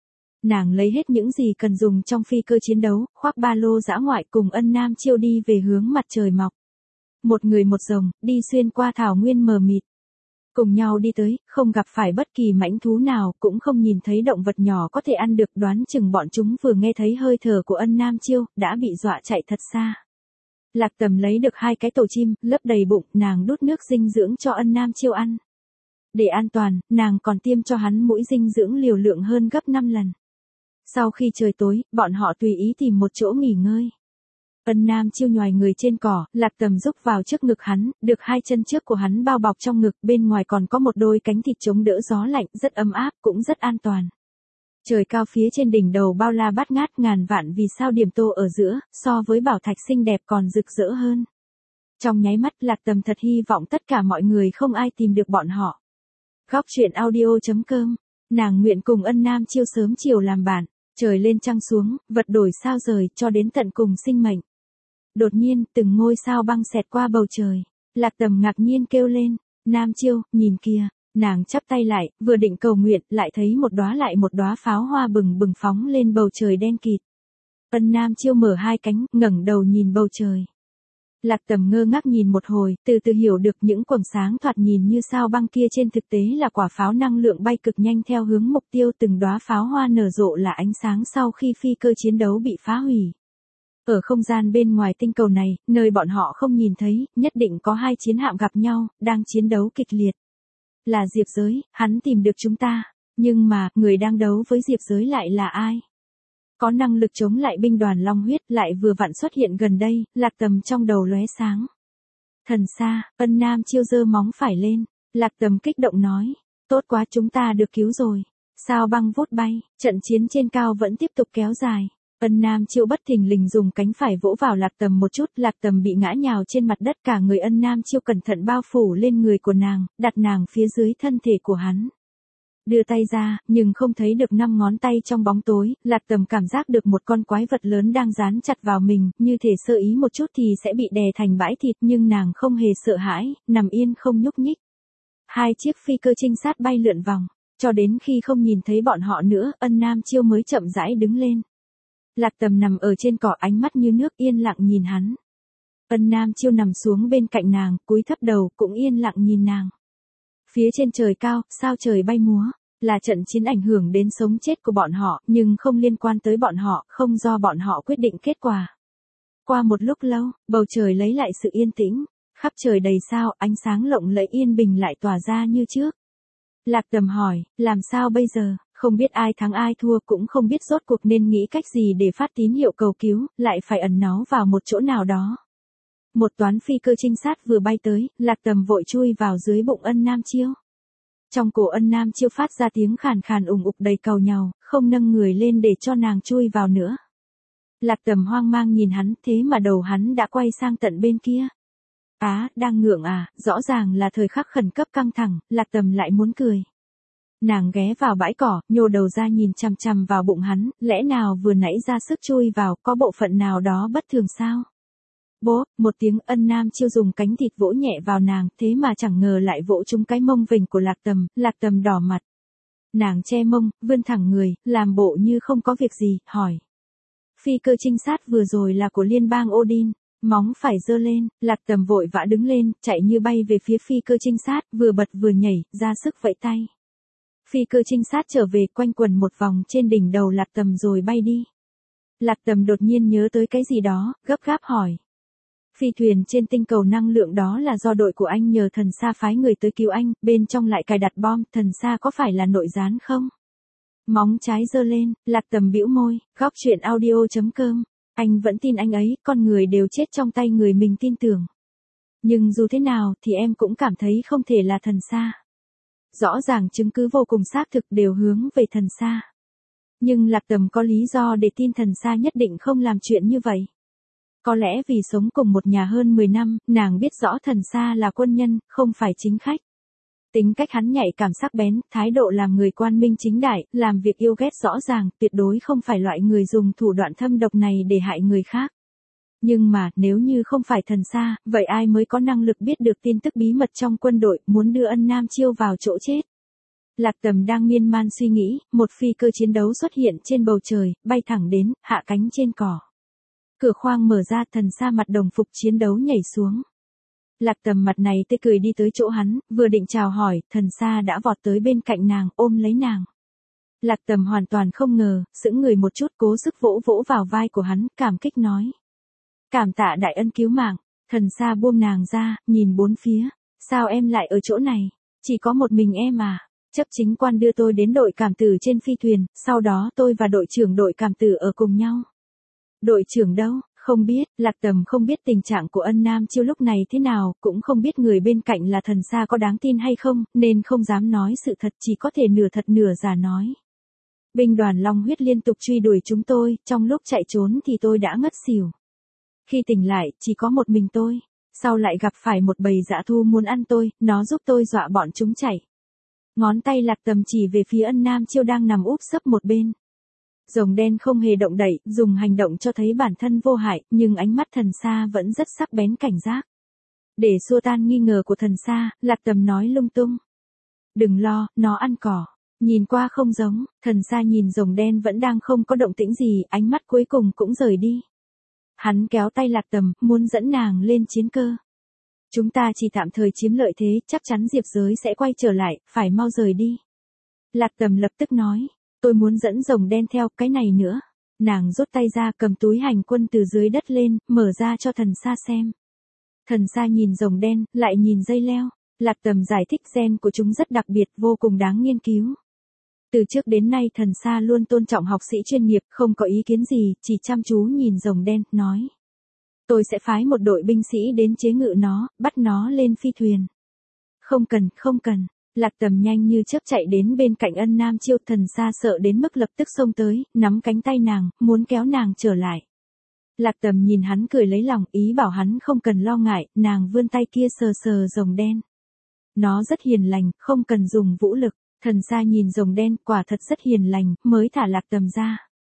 Nàng lấy hết những gì cần dùng trong phi cơ chiến đấu, khoác ba lô dã ngoại cùng Ân Nam Chiêu đi về hướng mặt trời mọc. Một người một rồng, đi xuyên qua thảo nguyên mờ mịt. Cùng nhau đi tới, không gặp phải bất kỳ mãnh thú nào, cũng không nhìn thấy động vật nhỏ có thể ăn được, đoán chừng bọn chúng vừa nghe thấy hơi thở của Ân Nam Chiêu, đã bị dọa chạy thật xa. Lạc Tầm lấy được hai cái tổ chim, lấp đầy bụng, nàng đút nước dinh dưỡng cho Ân Nam Chiêu ăn. Để an toàn, nàng còn tiêm cho hắn mũi dinh dưỡng liều lượng hơn gấp năm lần. Sau khi trời tối, bọn họ tùy ý tìm một chỗ nghỉ ngơi. Ân Nam Chiêu nhoài người trên cỏ, Lạc Tầm rúc vào trước ngực hắn, được hai chân trước của hắn bao bọc trong ngực, bên ngoài còn có một đôi cánh thịt chống đỡ gió lạnh, rất ấm áp, cũng rất an toàn. Trời cao phía trên đỉnh đầu bao la bát ngát, ngàn vạn vì sao điểm tô ở giữa, so với bảo thạch xinh đẹp còn rực rỡ hơn. Trong nháy mắt, Lạc Tầm thật hy vọng tất cả mọi người không ai tìm được bọn họ. Góc truyện audio chấm com, nàng nguyện cùng Ân Nam Chiêu sớm chiều làm bạn, trời lên trăng xuống, vật đổi sao rời, cho đến tận cùng sinh mệnh. Đột nhiên, từng ngôi sao băng xẹt qua bầu trời. Lạc Tầm ngạc nhiên kêu lên, Nam Chiêu, nhìn kìa. Nàng chắp tay lại, vừa định cầu nguyện, lại thấy một đóa lại một đóa pháo hoa bừng bừng phóng lên bầu trời đen kịt. Ân Nam Chiêu mở hai cánh, ngẩng đầu nhìn bầu trời. Lạc Tầm ngơ ngác nhìn một hồi, từ từ hiểu được những quầng sáng thoạt nhìn như sao băng kia trên thực tế là quả pháo năng lượng bay cực nhanh theo hướng mục tiêu, từng đóa pháo hoa nở rộ là ánh sáng sau khi phi cơ chiến đấu bị phá hủy. Ở không gian bên ngoài tinh cầu này, nơi bọn họ không nhìn thấy, nhất định có hai chiến hạm gặp nhau, đang chiến đấu kịch liệt. Là Diệp Giới, hắn tìm được chúng ta. Nhưng mà, người đang đấu với Diệp Giới lại là ai? Có năng lực chống lại binh đoàn Long Huyết, lại vừa vặn xuất hiện gần đây, Lạc Tầm trong đầu lóe sáng. Thần xa, Ân Nam Chiêu giơ móng phải lên. Lạc Tầm kích động nói, tốt quá, chúng ta được cứu rồi. Sao băng vút bay, trận chiến trên cao vẫn tiếp tục kéo dài. Ân Nam Chiêu bất thình lình dùng cánh phải vỗ vào Lạc Tầm một chút, Lạc Tầm bị ngã nhào trên mặt đất, cả người Ân Nam Chiêu cẩn thận bao phủ lên người của nàng, đặt nàng phía dưới thân thể của hắn. Đưa tay ra, nhưng không thấy được năm ngón tay trong bóng tối, Lạc Tầm cảm giác được một con quái vật lớn đang dán chặt vào mình, như thể sơ ý một chút thì sẽ bị đè thành bãi thịt, nhưng nàng không hề sợ hãi, nằm yên không nhúc nhích. Hai chiếc phi cơ trinh sát bay lượn vòng, cho đến khi không nhìn thấy bọn họ nữa, Ân Nam Chiêu mới chậm rãi đứng lên. Lạc Tầm nằm ở trên cỏ, ánh mắt như nước, yên lặng nhìn hắn. Ân Nam Chiêu nằm xuống bên cạnh nàng, cúi thấp đầu, cũng yên lặng nhìn nàng. Phía trên trời cao, sao trời bay múa, là trận chiến ảnh hưởng đến sống chết của bọn họ, nhưng không liên quan tới bọn họ, không do bọn họ quyết định kết quả. Qua một lúc lâu, bầu trời lấy lại sự yên tĩnh, khắp trời đầy sao, ánh sáng lộng lẫy yên bình lại tỏa ra như trước. Lạc Tầm hỏi, làm sao bây giờ? Không biết ai thắng ai thua, cũng không biết rốt cuộc nên nghĩ cách gì để phát tín hiệu cầu cứu, lại phải ẩn náu vào một chỗ nào đó. Một toán phi cơ trinh sát vừa bay tới, Lạc Tầm vội chui vào dưới bụng Ân Nam Chiêu. Trong cổ Ân Nam Chiêu phát ra tiếng khàn khàn ùng ục đầy cầu nhàu, không nâng người lên để cho nàng chui vào nữa. Lạc Tầm hoang mang nhìn hắn, thế mà đầu hắn đã quay sang tận bên kia. Á, đang ngượng à, rõ ràng là thời khắc khẩn cấp căng thẳng, Lạc Tầm lại muốn cười. Nàng ghé vào bãi cỏ, nhô đầu ra nhìn chằm chằm vào bụng hắn, lẽ nào vừa nãy ra sức chui vào, có bộ phận nào đó bất thường sao? Bố, một tiếng, Ân Nam Chiêu dùng cánh thịt vỗ nhẹ vào nàng, thế mà chẳng ngờ lại vỗ trúng cái mông vểnh của Lạc Tầm, Lạc Tầm đỏ mặt. Nàng che mông, vươn thẳng người, làm bộ như không có việc gì, hỏi. Phi cơ trinh sát vừa rồi là của liên bang Odin, móng phải giơ lên, Lạc Tầm vội vã đứng lên, chạy như bay về phía phi cơ trinh sát, vừa bật vừa nhảy, ra sức vẫy tay. Phi cơ trinh sát trở về, quanh quần một vòng trên đỉnh đầu Lạc Tầm rồi bay đi. Lạc Tầm đột nhiên nhớ tới cái gì đó, gấp gáp hỏi. Phi thuyền trên tinh cầu năng lượng đó là do đội của anh nhờ thần xa phái người tới cứu anh, bên trong lại cài đặt bom, thần xa có phải là nội gián không? Móng trái giơ lên, Lạc Tầm bĩu môi, góc truyện audio chấm com. Anh vẫn tin anh ấy, con người đều chết trong tay người mình tin tưởng. Nhưng dù thế nào thì em cũng cảm thấy không thể là thần xa. Rõ ràng chứng cứ vô cùng xác thực đều hướng về thần xa. Nhưng Lạc Tầm có lý do để tin thần xa nhất định không làm chuyện như vậy. Có lẽ vì sống cùng một nhà hơn mười năm, nàng biết rõ Thần Sa là quân nhân, không phải chính khách. Tính cách hắn nhạy cảm sắc bén, thái độ làm người quan minh chính đại, làm việc yêu ghét rõ ràng, tuyệt đối không phải loại người dùng thủ đoạn thâm độc này để hại người khác. Nhưng mà, nếu như không phải Thần Sa, vậy ai mới có năng lực biết được tin tức bí mật trong quân đội, muốn đưa Ân Nam Chiêu vào chỗ chết? Lạc Tầm đang miên man suy nghĩ, một phi cơ chiến đấu xuất hiện trên bầu trời, bay thẳng đến, hạ cánh trên cỏ. Cửa khoang mở ra, Thần Sa mặc đồng phục chiến đấu nhảy xuống. Lạc Tầm mặt này tươi cười đi tới chỗ hắn, vừa định chào hỏi, Thần Sa đã vọt tới bên cạnh nàng, ôm lấy nàng. Lạc Tầm hoàn toàn không ngờ, sững người một chút, cố sức vỗ vỗ vào vai của hắn, cảm kích nói. Cảm tạ đại ân cứu mạng. Thần Sa buông nàng ra, nhìn bốn phía. Sao em lại ở chỗ này? Chỉ có một mình em à? Chấp chính quan đưa tôi đến đội cảm tử trên phi thuyền, sau đó tôi và đội trưởng đội cảm tử ở cùng nhau. Đội trưởng đâu? Không biết, Lạc Tầm không biết tình trạng của Ân Nam Chiêu lúc này thế nào, cũng không biết người bên cạnh là Thần Sa có đáng tin hay không, nên không dám nói sự thật, chỉ có thể nửa thật nửa giả nói. Binh đoàn Long Huyết liên tục truy đuổi chúng tôi, trong lúc chạy trốn thì tôi đã ngất xỉu. Khi tỉnh lại, chỉ có một mình tôi, sau lại gặp phải một bầy dã thu muốn ăn tôi, nó giúp tôi dọa bọn chúng chạy. Ngón tay Lạc Tầm chỉ về phía Ân Nam Chiêu đang nằm úp sấp một bên. Rồng đen không hề động đậy, dùng hành động cho thấy bản thân vô hại, nhưng ánh mắt Thần Sa vẫn rất sắc bén cảnh giác. Để xua tan nghi ngờ của Thần Sa, Lạc Tầm nói lung tung. Đừng lo, nó ăn cỏ. Nhìn qua không giống, Thần Sa nhìn rồng đen vẫn đang không có động tĩnh gì, ánh mắt cuối cùng cũng rời đi. Hắn kéo tay Lạc Tầm, muốn dẫn nàng lên chiến cơ. Chúng ta chỉ tạm thời chiếm lợi thế, chắc chắn Diệp Giới sẽ quay trở lại, phải mau rời đi. Lạc Tầm lập tức nói, tôi muốn dẫn rồng đen theo, cái này nữa. Nàng rút tay ra cầm túi hành quân từ dưới đất lên, mở ra cho Thần Sa xem. Thần Sa nhìn rồng đen, lại nhìn dây leo. Lạc Tầm giải thích gen của chúng rất đặc biệt, vô cùng đáng nghiên cứu. Từ trước đến nay Thần Sa luôn tôn trọng học sĩ chuyên nghiệp, không có ý kiến gì, chỉ chăm chú nhìn rồng đen, nói. Tôi sẽ phái một đội binh sĩ đến chế ngự nó, bắt nó lên phi thuyền. Không cần, không cần. Lạc Tầm nhanh như chớp chạy đến bên cạnh Ân Nam Chiêu. Thần Sa sợ đến mức lập tức xông tới, nắm cánh tay nàng, muốn kéo nàng trở lại. Lạc Tầm nhìn hắn cười lấy lòng, ý bảo hắn không cần lo ngại, nàng vươn tay kia sờ sờ rồng đen. Nó rất hiền lành, không cần dùng vũ lực. Thần Sa nhìn rồng đen, quả thật rất hiền lành, mới thả Lạc Tầm ra.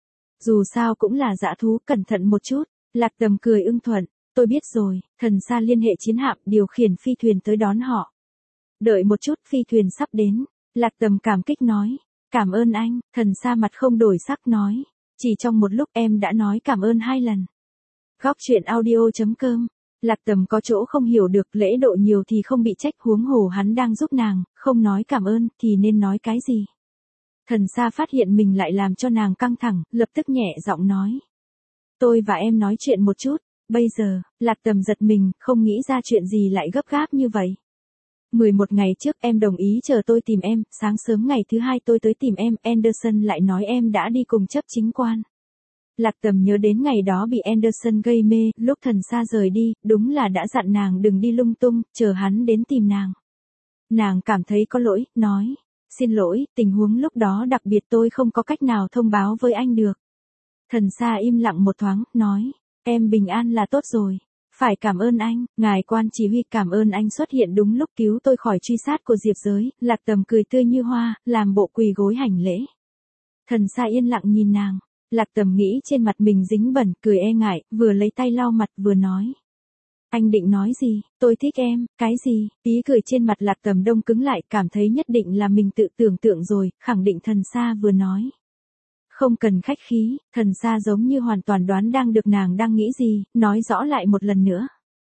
Dù sao cũng là dã thú, cẩn thận một chút. Lạc Tầm cười ưng thuận, tôi biết rồi. Thần Sa liên hệ chiến hạm, điều khiển phi thuyền tới đón họ. Đợi một chút, phi thuyền sắp đến. Lạc Tầm cảm kích nói, cảm ơn anh. Thần Sa mặt không đổi sắc nói, chỉ trong một lúc em đã nói cảm ơn hai lần. Góc truyện audio chấm com. Lạc Tầm có chỗ không hiểu được, lễ độ nhiều thì không bị trách, huống hồ hắn đang giúp nàng, không nói cảm ơn thì nên nói cái gì. Thần Sa phát hiện mình lại làm cho nàng căng thẳng, lập tức nhẹ giọng nói. Tôi và em nói chuyện một chút, bây giờ. Lạc Tầm giật mình, không nghĩ ra chuyện gì lại gấp gáp như vậy. mười một ngày trước em đồng ý chờ tôi tìm em, sáng sớm ngày thứ hai tôi tới tìm em, Anderson lại nói em đã đi cùng chấp chính quan. Lạc Tầm nhớ đến ngày đó bị Anderson gây mê, lúc Thần Sa rời đi, đúng là đã dặn nàng đừng đi lung tung, chờ hắn đến tìm nàng. Nàng cảm thấy có lỗi, nói, xin lỗi, tình huống lúc đó đặc biệt tôi không có cách nào thông báo với anh được. Thần Sa im lặng một thoáng, nói, em bình an là tốt rồi. Phải cảm ơn anh, ngài quan chỉ huy, cảm ơn anh xuất hiện đúng lúc cứu tôi khỏi truy sát của Diệp Giới. Lạc Tầm cười tươi như hoa, làm bộ quỳ gối hành lễ. Thần Sa yên lặng nhìn nàng. Lạc Tầm nghĩ trên mặt mình dính bẩn, cười e ngại, vừa lấy tay lau mặt vừa nói. Anh định nói gì? Tôi thích em. Cái gì? Ý cười trên mặt Lạc Tầm đông cứng lại, cảm thấy nhất định là mình tự tưởng tượng rồi, khẳng định Thần Sa vừa nói. Không cần khách khí. Thần Sa giống như hoàn toàn đoán đang được nàng đang nghĩ gì, nói rõ lại một lần nữa.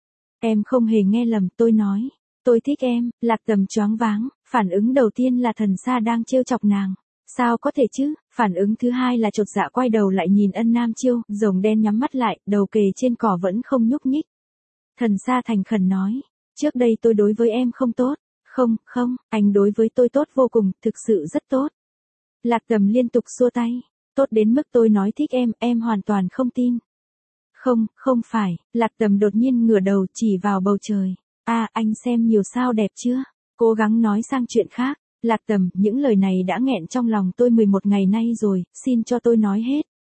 Em không hề nghe lầm, tôi nói. Tôi thích em. Lạc Tầm choáng váng, phản ứng đầu tiên là Thần Sa đang trêu chọc nàng. Sao có thể chứ? Phản ứng thứ hai là chột dạ quay đầu lại nhìn Ân Nam Chiêu, rồng đen nhắm mắt lại, đầu kề trên cỏ vẫn không nhúc nhích. Thần Sa thành khẩn nói, trước đây tôi đối với em không tốt. Không, không, anh đối với tôi tốt vô cùng, thực sự rất tốt. Lạc Tầm liên tục xua tay, tốt đến mức tôi nói thích em, em hoàn toàn không tin. Không, không phải. Lạc Tầm đột nhiên ngửa đầu chỉ vào bầu trời. À, anh xem nhiều sao đẹp chưa? Cố gắng nói sang chuyện khác. Lạc Tầm, những lời này đã nghẹn trong lòng tôi mười một ngày nay rồi, xin cho tôi nói hết.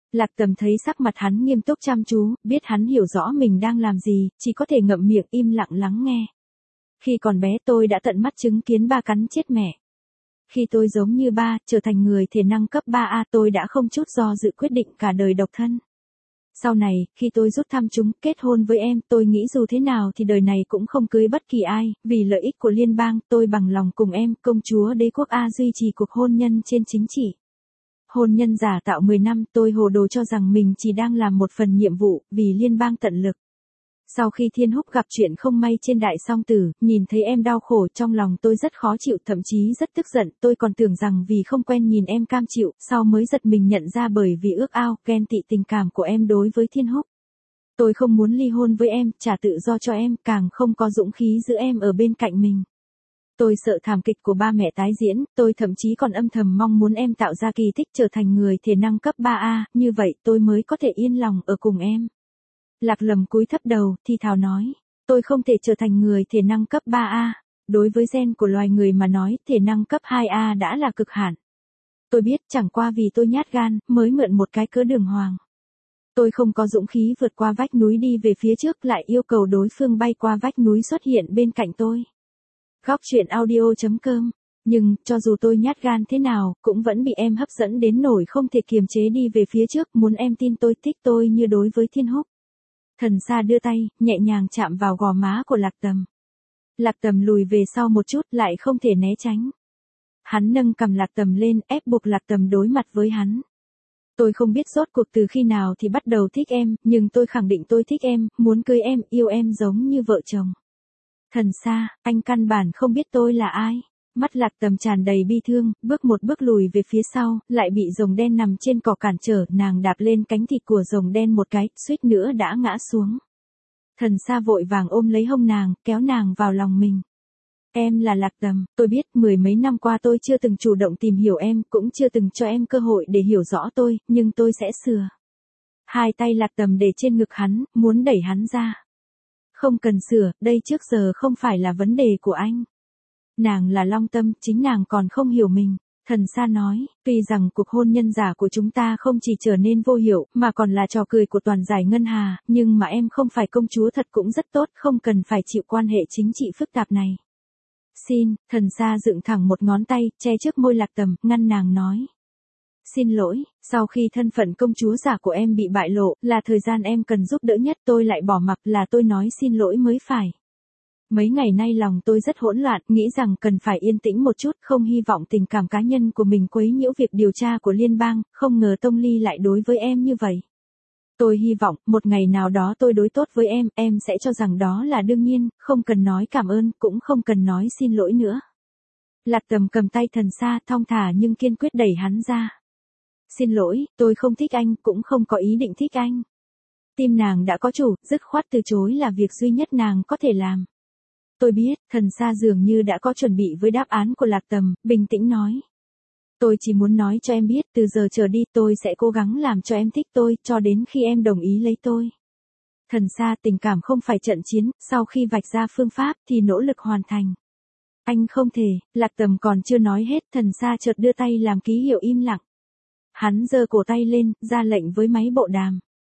Lạc Tầm thấy sắc mặt hắn nghiêm túc chăm chú, biết hắn hiểu rõ mình đang làm gì, chỉ có thể ngậm miệng im lặng lắng nghe. Khi còn bé tôi đã tận mắt chứng kiến ba cắn chết mẹ. Khi tôi giống như ba, trở thành người thể năng cấp ba A, tôi đã không chút do dự quyết định cả đời độc thân. Sau này, khi tôi rút thăm chúng, kết hôn với em, tôi nghĩ dù thế nào thì đời này cũng không cưới bất kỳ ai, vì lợi ích của liên bang, tôi bằng lòng cùng em, công chúa đế quốc A duy trì cuộc hôn nhân trên chính trị. Hôn nhân giả tạo mười năm, tôi hồ đồ cho rằng mình chỉ đang làm một phần nhiệm vụ, vì liên bang tận lực. Sau khi Thiên Húc gặp chuyện không may trên đại song tử, nhìn thấy em đau khổ, trong lòng tôi rất khó chịu, thậm chí rất tức giận, tôi còn tưởng rằng vì không quen nhìn em cam chịu, sau mới giật mình nhận ra bởi vì ước ao, ghen tị tình cảm của em đối với Thiên Húc. Tôi không muốn ly hôn với em, trả tự do cho em, càng không có dũng khí giữ em ở bên cạnh mình. Tôi sợ thảm kịch của ba mẹ tái diễn, tôi thậm chí còn âm thầm mong muốn em tạo ra kỳ tích trở thành người thể năng cấp ba A, như vậy tôi mới có thể yên lòng ở cùng em. Lạc Lầm cúi thấp đầu, thì thào nói, tôi không thể trở thành người thể năng cấp ba A, đối với gen của loài người mà nói, thể năng cấp hai A đã là cực hạn. Tôi biết chẳng qua vì tôi nhát gan, mới mượn một cái cớ đường hoàng. Tôi không có dũng khí vượt qua vách núi đi về phía trước, lại yêu cầu đối phương bay qua vách núi xuất hiện bên cạnh tôi. Góc truyện audio chấm com. Nhưng, cho dù tôi nhát gan thế nào, cũng vẫn bị em hấp dẫn đến nỗi không thể kiềm chế đi về phía trước, muốn em tin tôi thích tôi như đối với Thiên Húc. Thần Sa đưa tay, nhẹ nhàng chạm vào gò má của Lạc Tầm. Lạc Tầm lùi về sau một chút, lại không thể né tránh. Hắn nâng cầm Lạc Tầm lên, ép buộc Lạc Tầm đối mặt với hắn. Tôi không biết rốt cuộc từ khi nào thì bắt đầu thích em, nhưng tôi khẳng định tôi thích em, muốn cưới em, yêu em giống như vợ chồng. Thần Sa, anh căn bản không biết tôi là ai. Mắt Lạc Tầm tràn đầy bi thương, bước một bước lùi về phía sau, lại bị rồng đen nằm trên cỏ cản trở, nàng đạp lên cánh thịt của rồng đen một cái, suýt nữa đã ngã xuống. Thần Sa vội vàng ôm lấy hông nàng, kéo nàng vào lòng mình. Em là Lạc Tầm, tôi biết mười mấy năm qua tôi chưa từng chủ động tìm hiểu em, cũng chưa từng cho em cơ hội để hiểu rõ tôi, nhưng tôi sẽ sửa. Hai tay Lạc Tầm để trên ngực hắn, muốn đẩy hắn ra. Không cần sửa, đây trước giờ không phải là vấn đề của anh. Nàng là Long Tâm, chính nàng còn không hiểu mình. Thần Sa nói, tuy rằng cuộc hôn nhân giả của chúng ta không chỉ trở nên vô hiệu, mà còn là trò cười của toàn giải ngân hà, nhưng mà em không phải công chúa thật cũng rất tốt, không cần phải chịu quan hệ chính trị phức tạp này. Xin, Thần Sa dựng thẳng một ngón tay, che trước môi Lạc Tầm, ngăn nàng nói. Xin lỗi, sau khi thân phận công chúa giả của em bị bại lộ, là thời gian em cần giúp đỡ nhất, tôi lại bỏ mặc, là tôi nói xin lỗi mới phải. Mấy ngày nay lòng tôi rất hỗn loạn, nghĩ rằng cần phải yên tĩnh một chút, không hy vọng tình cảm cá nhân của mình quấy nhiễu việc điều tra của liên bang, không ngờ Tông Ly lại đối với em như vậy. Tôi hy vọng, một ngày nào đó tôi đối tốt với em, em sẽ cho rằng đó là đương nhiên, không cần nói cảm ơn, cũng không cần nói xin lỗi nữa. Lạc Tầm cầm tay Thần Sa, thong thả nhưng kiên quyết đẩy hắn ra. Xin lỗi, tôi không thích anh, cũng không có ý định thích anh. Tim nàng đã có chủ, dứt khoát từ chối là việc duy nhất nàng có thể làm. Tôi biết, Thần Sa dường như đã có chuẩn bị với đáp án của Lạc Tầm, bình tĩnh nói. Tôi chỉ muốn nói cho em biết, từ giờ trở đi tôi sẽ cố gắng làm cho em thích tôi, cho đến khi em đồng ý lấy tôi. Thần Sa, tình cảm không phải trận chiến, sau khi vạch ra phương pháp thì nỗ lực hoàn thành. Anh không thể, Lạc Tầm còn chưa nói hết, Thần Sa chợt đưa tay làm ký hiệu im lặng. Hắn giơ cổ tay lên, ra lệnh với máy bộ đàm.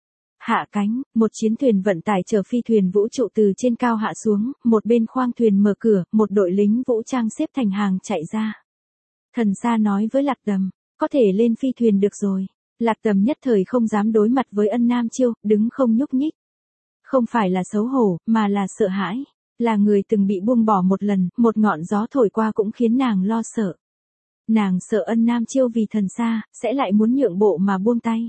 Hạ cánh, một chiến thuyền vận tải chở phi thuyền vũ trụ từ trên cao hạ xuống, một bên khoang thuyền mở cửa, một đội lính vũ trang xếp thành hàng chạy ra. Thần Sa nói với Lạc Tầm, có thể lên phi thuyền được rồi. Lạc Tầm nhất thời không dám đối mặt với Ân Nam Chiêu, đứng không nhúc nhích. Không phải là xấu hổ, mà là sợ hãi. Là người từng bị buông bỏ một lần, một ngọn gió thổi qua cũng khiến nàng lo sợ. Nàng sợ Ân Nam Chiêu vì Thần Sa, sẽ lại muốn nhượng bộ mà buông tay.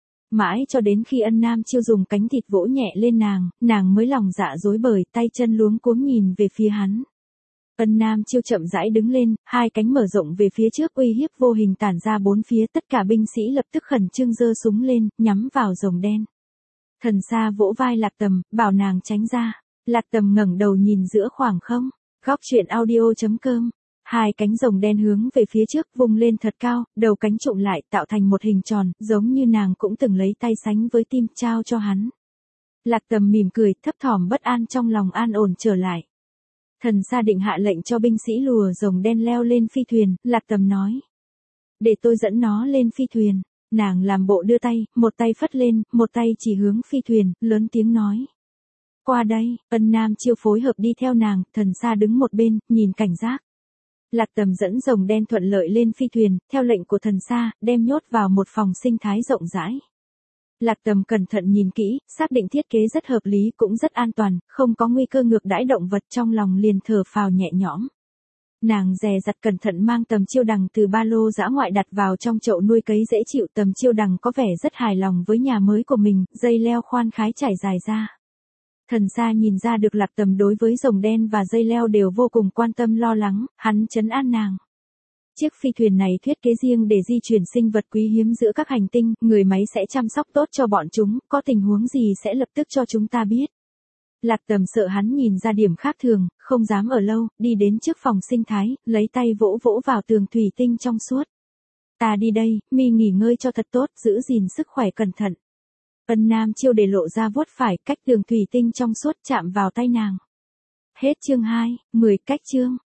Mãi cho đến khi Ân Nam Chiêu dùng cánh thịt vỗ nhẹ lên nàng, nàng mới lòng dạ rối bời, tay chân luống cuống nhìn về phía hắn. Ân Nam Chiêu chậm rãi đứng lên, hai cánh mở rộng về phía trước, uy hiếp vô hình tản ra bốn phía, tất cả binh sĩ lập tức khẩn trương giơ súng lên, nhắm vào rồng đen. Thần Sa vỗ vai Lạc Tầm, bảo nàng tránh ra. Lạc Tầm ngẩng đầu nhìn giữa khoảng không. Góc truyện audio chấm com. Hai cánh rồng đen hướng về phía trước, vung lên thật cao, đầu cánh trụng lại, tạo thành một hình tròn, giống như nàng cũng từng lấy tay sánh với tim, trao cho hắn. Lạc Tầm mỉm cười, thấp thỏm bất an trong lòng an ổn trở lại. Thần Sa định hạ lệnh cho binh sĩ lùa rồng đen leo lên phi thuyền, Lạc Tầm nói. Để tôi dẫn nó lên phi thuyền. Nàng làm bộ đưa tay, một tay phất lên, một tay chỉ hướng phi thuyền, lớn tiếng nói. Qua đây, Ân Nam Chiêu phối hợp đi theo nàng, Thần Sa đứng một bên, nhìn cảnh giác. Lạc Tầm dẫn rồng đen thuận lợi lên phi thuyền, theo lệnh của Thần Sa, đem nhốt vào một phòng sinh thái rộng rãi. Lạc Tầm cẩn thận nhìn kỹ, xác định thiết kế rất hợp lý cũng rất an toàn, không có nguy cơ ngược đãi động vật, trong lòng liền thở phào nhẹ nhõm. Nàng dè dặt cẩn thận mang Tầm Chiêu Đằng từ ba lô dã ngoại đặt vào trong chậu nuôi cấy dễ chịu. Tầm Chiêu Đằng có vẻ rất hài lòng với nhà mới của mình, dây leo khoan khái trải dài ra. Thần Sa nhìn ra được Lạc Tầm đối với rồng đen và dây leo đều vô cùng quan tâm lo lắng, hắn trấn an nàng. Chiếc phi thuyền này thiết kế riêng để di chuyển sinh vật quý hiếm giữa các hành tinh, người máy sẽ chăm sóc tốt cho bọn chúng, có tình huống gì sẽ lập tức cho chúng ta biết. Lạc Tầm sợ hắn nhìn ra điểm khác thường, không dám ở lâu, đi đến trước phòng sinh thái, lấy tay vỗ vỗ vào tường thủy tinh trong suốt. Ta đi đây, mi nghỉ ngơi cho thật tốt, giữ gìn sức khỏe cẩn thận. Ân Nam Chiêu để lộ ra vuốt phải, cách tường thủy tinh trong suốt chạm vào tay nàng. Hết chương hai, mười cách chương.